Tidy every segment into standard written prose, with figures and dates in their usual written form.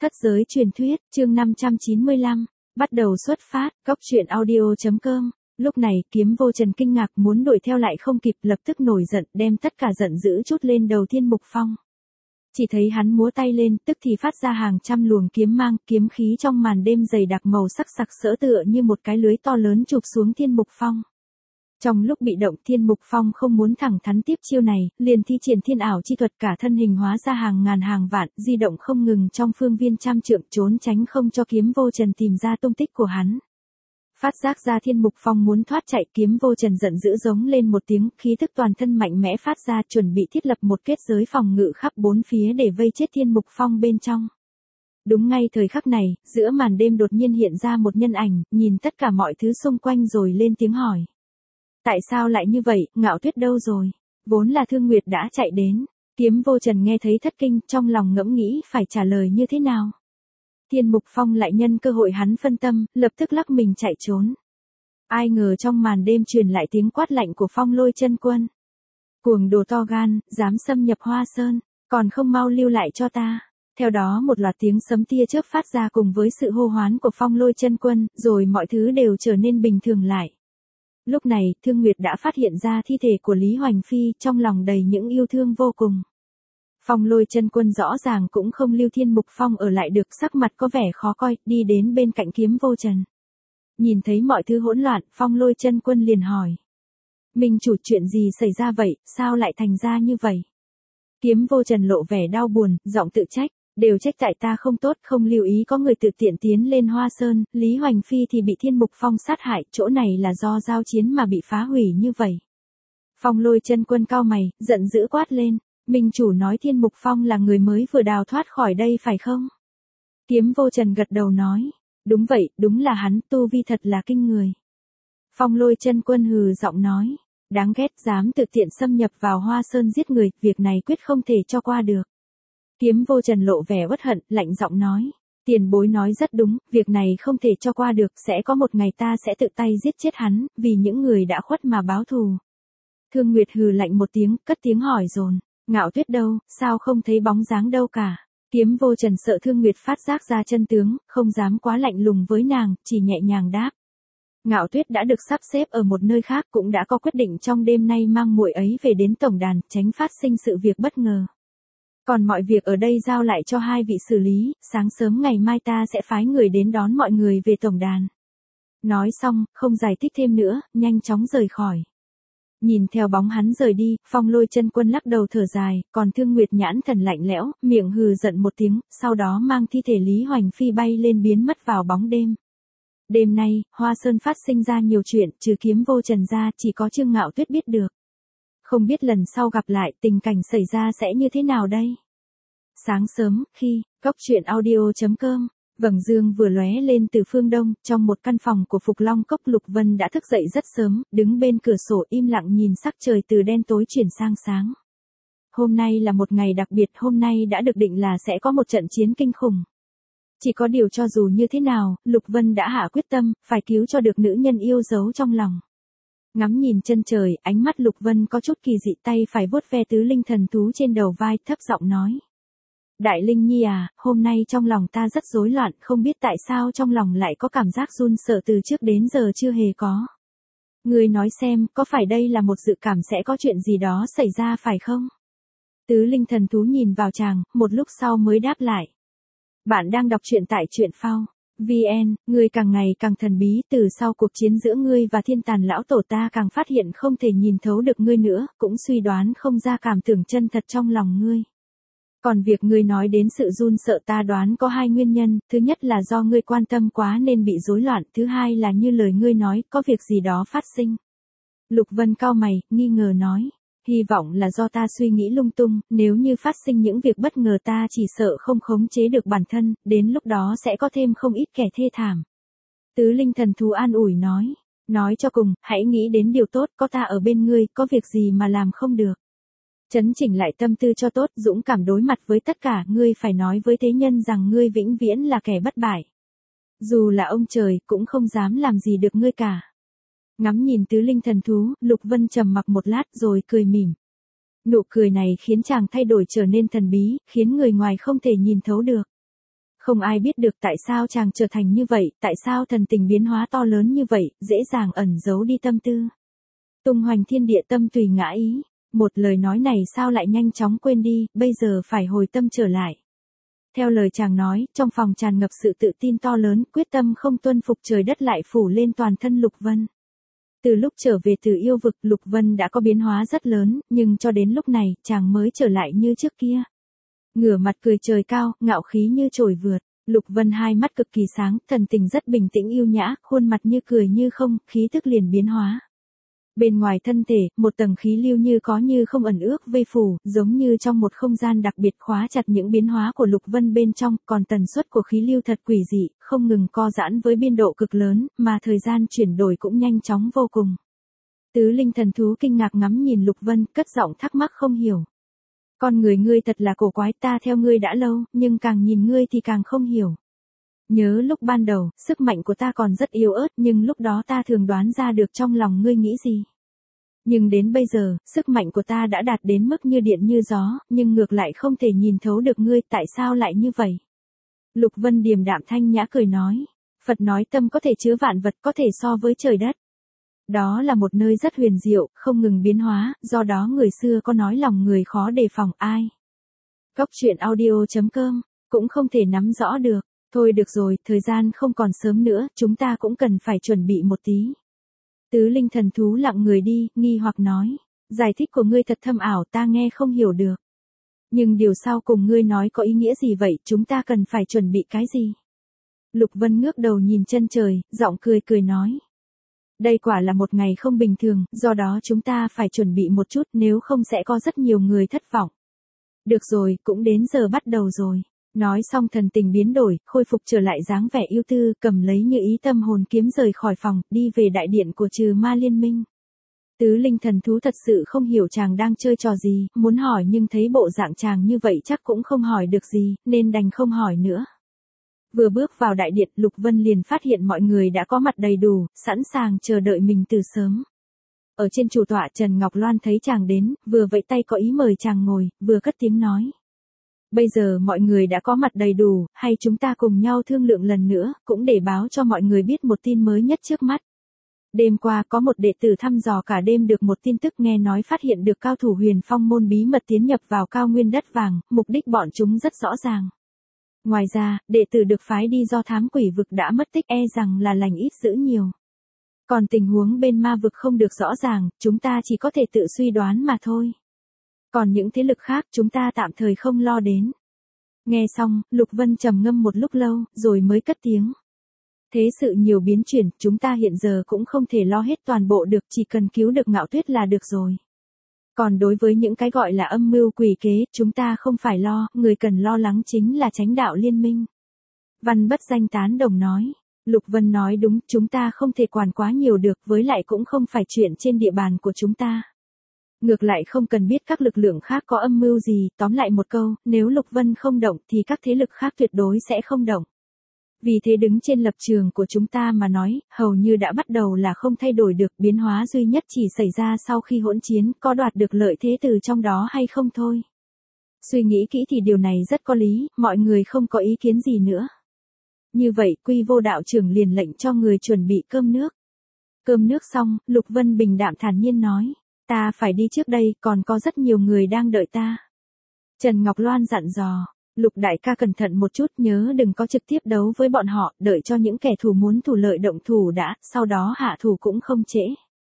Thất giới truyền thuyết, chương 595, bắt đầu xuất phát, góc truyện audio.com. Lúc này, Kiếm Vô Trần kinh ngạc muốn đuổi theo lại không kịp, lập tức nổi giận, đem tất cả giận dữ trút lên đầu Thiên Mục Phong. Chỉ thấy hắn múa tay lên, tức thì phát ra hàng trăm luồng kiếm mang, kiếm khí trong màn đêm dày đặc màu sắc sặc sỡ tựa như một cái lưới to lớn chụp xuống Thiên Mục Phong. Trong lúc bị động, Thiên Mục Phong không muốn thẳng thắn tiếp chiêu này, liền thi triển thiên ảo chi thuật, cả thân hình hóa ra hàng ngàn hàng vạn, di động không ngừng trong phương viên trăm trượng, trốn tránh không cho Kiếm Vô Trần tìm ra tung tích của hắn. Phát giác ra Thiên Mục Phong muốn thoát chạy, Kiếm Vô Trần giận dữ giống lên một tiếng, khí tức toàn thân mạnh mẽ phát ra, chuẩn bị thiết lập một kết giới phòng ngự khắp bốn phía để vây chết Thiên Mục Phong bên trong. Đúng ngay thời khắc này, giữa màn đêm đột nhiên hiện ra một nhân ảnh, nhìn tất cả mọi thứ xung quanh rồi lên tiếng hỏi. Tại sao lại như vậy, Ngạo Tuyết đâu rồi? Vốn là Thương Nguyệt đã chạy đến. Kiếm Vô Trần nghe thấy thất kinh, trong lòng ngẫm nghĩ phải trả lời như thế nào. Thiên Mục Phong lại nhân cơ hội hắn phân tâm, lập tức lắc mình chạy trốn. Ai ngờ trong màn đêm truyền lại tiếng quát lạnh của Phong Lôi Chân Quân. Cuồng đồ to gan, dám xâm nhập Hoa Sơn, còn không mau lưu lại cho ta. Theo đó một loạt tiếng sấm tia chớp phát ra cùng với sự hô hoán của Phong Lôi Chân Quân, rồi mọi thứ đều trở nên bình thường lại. Lúc này, Thương Nguyệt đã phát hiện ra thi thể của Lý Hoành Phi, trong lòng đầy những yêu thương vô cùng. Phong Lôi Chân Quân rõ ràng cũng không lưu Thiên Mục Phong ở lại được, sắc mặt có vẻ khó coi, đi đến bên cạnh Kiếm Vô Trần. Nhìn thấy mọi thứ hỗn loạn, Phong Lôi Chân Quân liền hỏi. Minh chủ, chuyện gì xảy ra vậy, sao lại thành ra như vậy? Kiếm Vô Trần lộ vẻ đau buồn, giọng tự trách. Đều trách tại ta không tốt, không lưu ý có người tự tiện tiến lên Hoa Sơn, Lý Hoành Phi thì bị Thiên Mục Phong sát hại, chỗ này là do giao chiến mà bị phá hủy như vậy. Phong Lôi Chân Quân cau mày, giận dữ quát lên, Minh chủ nói Thiên Mục Phong là người mới vừa đào thoát khỏi đây phải không? Kiếm Vô Trần gật đầu nói, đúng vậy, đúng là hắn, tu vi thật là kinh người. Phong Lôi Chân Quân hừ giọng nói, đáng ghét, dám tự tiện xâm nhập vào Hoa Sơn giết người, việc này quyết không thể cho qua được. Kiếm Vô Trần lộ vẻ uất hận, lạnh giọng nói. Tiền bối nói rất đúng, việc này không thể cho qua được, sẽ có một ngày ta sẽ tự tay giết chết hắn, vì những người đã khuất mà báo thù. Thương Nguyệt hừ lạnh một tiếng, cất tiếng hỏi dồn. Ngạo Tuyết đâu, sao không thấy bóng dáng đâu cả? Kiếm Vô Trần sợ Thương Nguyệt phát giác ra chân tướng, không dám quá lạnh lùng với nàng, chỉ nhẹ nhàng đáp. Ngạo Tuyết đã được sắp xếp ở một nơi khác, cũng đã có quyết định trong đêm nay mang muội ấy về đến tổng đàn, tránh phát sinh sự việc bất ngờ. Còn mọi việc ở đây giao lại cho hai vị xử lý, sáng sớm ngày mai ta sẽ phái người đến đón mọi người về tổng đàn. Nói xong, không giải thích thêm nữa, nhanh chóng rời khỏi. Nhìn theo bóng hắn rời đi, Phong Lôi Chân Quân lắc đầu thở dài, còn Thương Nguyệt nhãn thần lạnh lẽo, miệng hừ giận một tiếng, sau đó mang thi thể Lý Hoành Phi bay lên biến mất vào bóng đêm. Đêm nay, Hoa Sơn phát sinh ra nhiều chuyện, trừ Kiếm Vô Trần ra, chỉ có Trương Ngạo Tuyết biết được. Không biết lần sau gặp lại, tình cảnh xảy ra sẽ như thế nào đây? Sáng sớm, khi, góc truyện audio.com, vầng dương vừa lóe lên từ phương đông, trong một căn phòng của Phục Long Cốc, Lục Vân đã thức dậy rất sớm, đứng bên cửa sổ im lặng nhìn sắc trời từ đen tối chuyển sang sáng. Hôm nay là một ngày đặc biệt, hôm nay đã được định là sẽ có một trận chiến kinh khủng. Chỉ có điều cho dù như thế nào, Lục Vân đã hạ quyết tâm, phải cứu cho được nữ nhân yêu dấu trong lòng. Ngắm nhìn chân trời, ánh mắt Lục Vân có chút kỳ dị, tay phải vuốt ve tứ linh thần thú trên đầu vai, thấp giọng nói. Đại Linh Nhi à, hôm nay trong lòng ta rất rối loạn, không biết tại sao trong lòng lại có cảm giác run sợ từ trước đến giờ chưa hề có. Ngươi nói xem, có phải đây là một dự cảm sẽ có chuyện gì đó xảy ra phải không? Tứ linh thần thú nhìn vào chàng, một lúc sau mới đáp lại. Bạn đang đọc truyện tại truyện phao. VN, ngươi càng ngày càng thần bí, từ sau cuộc chiến giữa ngươi và Thiên Tàn lão tổ ta càng phát hiện không thể nhìn thấu được ngươi nữa, cũng suy đoán không ra cảm tưởng chân thật trong lòng ngươi. Còn việc ngươi nói đến sự run sợ ta đoán có hai nguyên nhân, thứ nhất là do ngươi quan tâm quá nên bị rối loạn, thứ hai là như lời ngươi nói, có việc gì đó phát sinh. Lục Vân cau mày, nghi ngờ nói. Hy vọng là do ta suy nghĩ lung tung, nếu như phát sinh những việc bất ngờ ta chỉ sợ không khống chế được bản thân, đến lúc đó sẽ có thêm không ít kẻ thê thảm. Tứ linh thần thú an ủi nói cho cùng, hãy nghĩ đến điều tốt, có ta ở bên ngươi, có việc gì mà làm không được. Chấn chỉnh lại tâm tư cho tốt, dũng cảm đối mặt với tất cả, ngươi phải nói với thế nhân rằng ngươi vĩnh viễn là kẻ bất bại. Dù là ông trời, cũng không dám làm gì được ngươi cả. Ngắm nhìn tứ linh thần thú, Lục Vân trầm mặc một lát rồi cười mỉm. Nụ cười này khiến chàng thay đổi trở nên thần bí, khiến người ngoài không thể nhìn thấu được. Không ai biết được tại sao chàng trở thành như vậy, tại sao thần tình biến hóa to lớn như vậy, dễ dàng ẩn giấu đi tâm tư. Tung hoành thiên địa tâm tùy ngã ý, một lời nói này sao lại nhanh chóng quên đi, bây giờ phải hồi tâm trở lại. Theo lời chàng nói, trong phòng tràn ngập sự tự tin to lớn, quyết tâm không tuân phục trời đất lại phủ lên toàn thân Lục Vân. Từ lúc trở về từ yêu vực, Lục Vân đã có biến hóa rất lớn, nhưng cho đến lúc này, chàng mới trở lại như trước kia. Ngửa mặt cười trời cao, ngạo khí như trồi vượt. Lục Vân hai mắt cực kỳ sáng, thần tình rất bình tĩnh yêu nhã, khuôn mặt như cười như không, khí tức liền biến hóa. Bên ngoài thân thể, một tầng khí lưu như có như không ẩn ước vây phủ, giống như trong một không gian đặc biệt khóa chặt những biến hóa của Lục Vân bên trong, còn tần suất của khí lưu thật quỷ dị, không ngừng co giãn với biên độ cực lớn, mà thời gian chuyển đổi cũng nhanh chóng vô cùng. Tứ linh thần thú kinh ngạc ngắm nhìn Lục Vân, cất giọng thắc mắc không hiểu. Con người ngươi thật là cổ quái, ta theo ngươi đã lâu, nhưng càng nhìn ngươi thì càng không hiểu. Nhớ lúc ban đầu, sức mạnh của ta còn rất yếu ớt, nhưng lúc đó ta thường đoán ra được trong lòng ngươi nghĩ gì. Nhưng đến bây giờ, sức mạnh của ta đã đạt đến mức như điện như gió, nhưng ngược lại không thể nhìn thấu được ngươi, tại sao lại như vậy? Lục Vân điềm đạm thanh nhã cười nói, Phật nói tâm có thể chứa vạn vật, có thể so với trời đất. Đó là một nơi rất huyền diệu, không ngừng biến hóa, do đó người xưa có nói lòng người khó đề phòng ai. Góc truyện audio.com, cũng không thể nắm rõ được. Thôi được rồi, thời gian không còn sớm nữa, chúng ta cũng cần phải chuẩn bị một tí. Tứ linh thần thú lặng người đi, nghi hoặc nói. Giải thích của ngươi thật thâm ảo, ta nghe không hiểu được. Nhưng điều sau cùng ngươi nói có ý nghĩa gì vậy, chúng ta cần phải chuẩn bị cái gì? Lục Vân ngước đầu nhìn chân trời, giọng cười cười nói. Đây quả là một ngày không bình thường, do đó chúng ta phải chuẩn bị một chút, nếu không sẽ có rất nhiều người thất vọng. Được rồi, cũng đến giờ bắt đầu rồi. Nói xong thần tình biến đổi, khôi phục trở lại dáng vẻ yêu tư, cầm lấy như ý tâm hồn kiếm rời khỏi phòng, đi về đại điện của Trừ Ma Liên Minh. Tứ linh thần thú thật sự không hiểu chàng đang chơi trò gì, muốn hỏi nhưng thấy bộ dạng chàng như vậy chắc cũng không hỏi được gì, nên đành không hỏi nữa. Vừa bước vào đại điện, Lục Vân liền phát hiện mọi người đã có mặt đầy đủ, sẵn sàng chờ đợi mình từ sớm. Ở trên chủ tọa Trần Ngọc Loan thấy chàng đến, vừa vẫy tay có ý mời chàng ngồi, vừa cất tiếng nói. Bây giờ mọi người đã có mặt đầy đủ, hay chúng ta cùng nhau thương lượng lần nữa, cũng để báo cho mọi người biết một tin mới nhất trước mắt. Đêm qua có một đệ tử thăm dò cả đêm được một tin tức nghe nói phát hiện được cao thủ Huyền Phong môn bí mật tiến nhập vào cao nguyên đất vàng, mục đích bọn chúng rất rõ ràng. Ngoài ra, đệ tử được phái đi do thám quỷ vực đã mất tích rằng là lành ít dữ nhiều. Còn tình huống bên ma vực không được rõ ràng, chúng ta chỉ có thể tự suy đoán mà thôi. Còn những thế lực khác chúng ta tạm thời không lo đến. Nghe xong, Lục Vân trầm ngâm một lúc lâu, rồi mới cất tiếng. Thế sự nhiều biến chuyển, chúng ta hiện giờ cũng không thể lo hết toàn bộ được, chỉ cần cứu được Ngạo Tuyết là được rồi. Còn đối với những cái gọi là âm mưu quỷ kế, chúng ta không phải lo, người cần lo lắng chính là Chánh Đạo Liên Minh. Văn Bất Danh tán đồng nói. Lục Vân nói đúng, chúng ta không thể quản quá nhiều được, với lại cũng không phải chuyện trên địa bàn của chúng ta. Ngược lại không cần biết các lực lượng khác có âm mưu gì, tóm lại một câu, nếu Lục Vân không động thì các thế lực khác tuyệt đối sẽ không động. Vì thế đứng trên lập trường của chúng ta mà nói, hầu như đã bắt đầu là không thay đổi được, biến hóa duy nhất chỉ xảy ra sau khi hỗn chiến, có đoạt được lợi thế từ trong đó hay không thôi. Suy nghĩ kỹ thì điều này rất có lý, mọi người không có ý kiến gì nữa. Như vậy, Quy Vô đạo trưởng liền lệnh cho người chuẩn bị cơm nước. Cơm nước xong, Lục Vân bình đạm thản nhiên nói. Ta phải đi trước đây, còn có rất nhiều người đang đợi ta. Trần Ngọc Loan dặn dò, Lục đại ca cẩn thận một chút, nhớ đừng có trực tiếp đấu với bọn họ, đợi cho những kẻ thù muốn thủ lợi động thủ đã, sau đó hạ thủ cũng không trễ.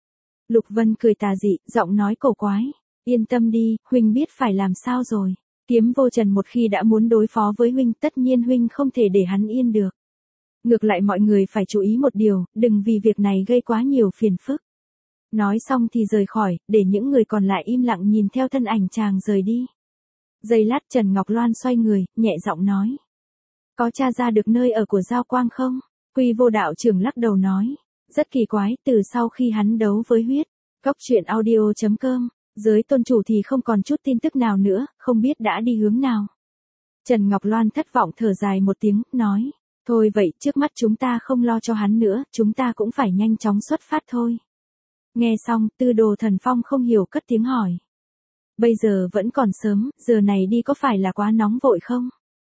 Lục Vân cười tà dị, giọng nói cổ quái, yên tâm đi, huynh biết phải làm sao rồi. Kiếm Vô Trần một khi đã muốn đối phó với huynh, tất nhiên huynh không thể để hắn yên được. Ngược lại mọi người phải chú ý một điều, đừng vì việc này gây quá nhiều phiền phức. Nói xong thì rời khỏi, để những người còn lại im lặng nhìn theo thân ảnh chàng rời đi. Giây lát Trần Ngọc Loan xoay người, nhẹ giọng nói. Có tra ra được nơi ở của Giao Quang không? Quy Vô đạo trưởng lắc đầu nói. Rất kỳ quái, từ sau khi hắn đấu với huyết. Góc truyện audio.com, giới tôn chủ thì không còn chút tin tức nào nữa, không biết đã đi hướng nào. Trần Ngọc Loan thất vọng thở dài một tiếng, nói. Thôi vậy, trước mắt chúng ta không lo cho hắn nữa, chúng ta cũng phải nhanh chóng xuất phát thôi. Nghe xong, Tư Đồ Thần Phong không hiểu cất tiếng hỏi. Bây giờ vẫn còn sớm, giờ này đi có phải là quá nóng vội không?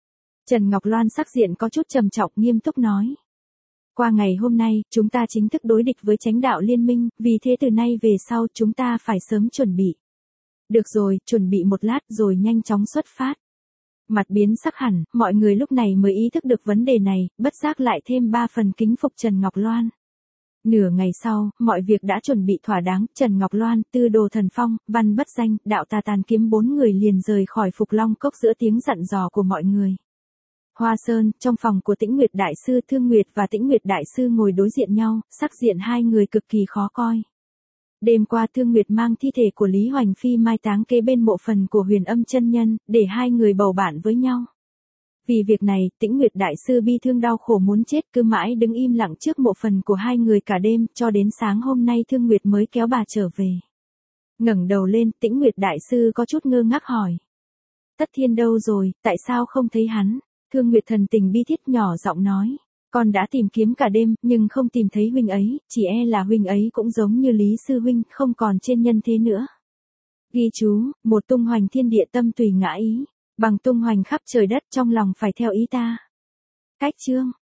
Trần Ngọc Loan sắc diện có chút trầm trọng nghiêm túc nói. Qua ngày hôm nay, chúng ta chính thức đối địch với Chánh đạo liên minh, vì thế từ nay về sau chúng ta phải sớm chuẩn bị. Được rồi, chuẩn bị một lát rồi nhanh chóng xuất phát. Mặt biến sắc hẳn, mọi người lúc này mới ý thức được vấn đề này, bất giác lại thêm 3 phần kính phục Trần Ngọc Loan. Nửa ngày sau, mọi việc đã chuẩn bị thỏa đáng, Trần Ngọc Loan, Tư Đồ Thần Phong, Văn Bất Danh, Đạo Tà Tàn Kiếm 4 người liền rời khỏi Phục Long Cốc giữa tiếng dặn dò của mọi người. Hoa Sơn, trong phòng của Tĩnh Nguyệt Đại Sư, Thương Nguyệt và Tĩnh Nguyệt Đại Sư ngồi đối diện nhau, sắc diện hai người cực kỳ khó coi. Đêm qua Thương Nguyệt mang thi thể của Lý Hoành Phi mai táng kế bên mộ phần của Huyền Âm chân nhân, để hai người bầu bạn với nhau. Vì việc này, Tĩnh Nguyệt Đại Sư bi thương đau khổ muốn chết, cứ mãi đứng im lặng trước mộ phần của hai người cả đêm, cho đến sáng hôm nay Thương Nguyệt mới kéo bà trở về. Ngẩng đầu lên, Tĩnh Nguyệt Đại Sư có chút ngơ ngác hỏi. Tất Thiên đâu rồi, tại sao không thấy hắn? Thương Nguyệt thần tình bi thiết nhỏ giọng nói. Con đã tìm kiếm cả đêm, nhưng không tìm thấy huynh ấy, chỉ e là huynh ấy cũng giống như Lý Sư huynh, không còn trên nhân thế nữa. Ghi chú, một tung hoành thiên địa tâm tùy ngã ý, bằng tung hoành khắp trời đất trong lòng phải theo ý ta. Cách chương.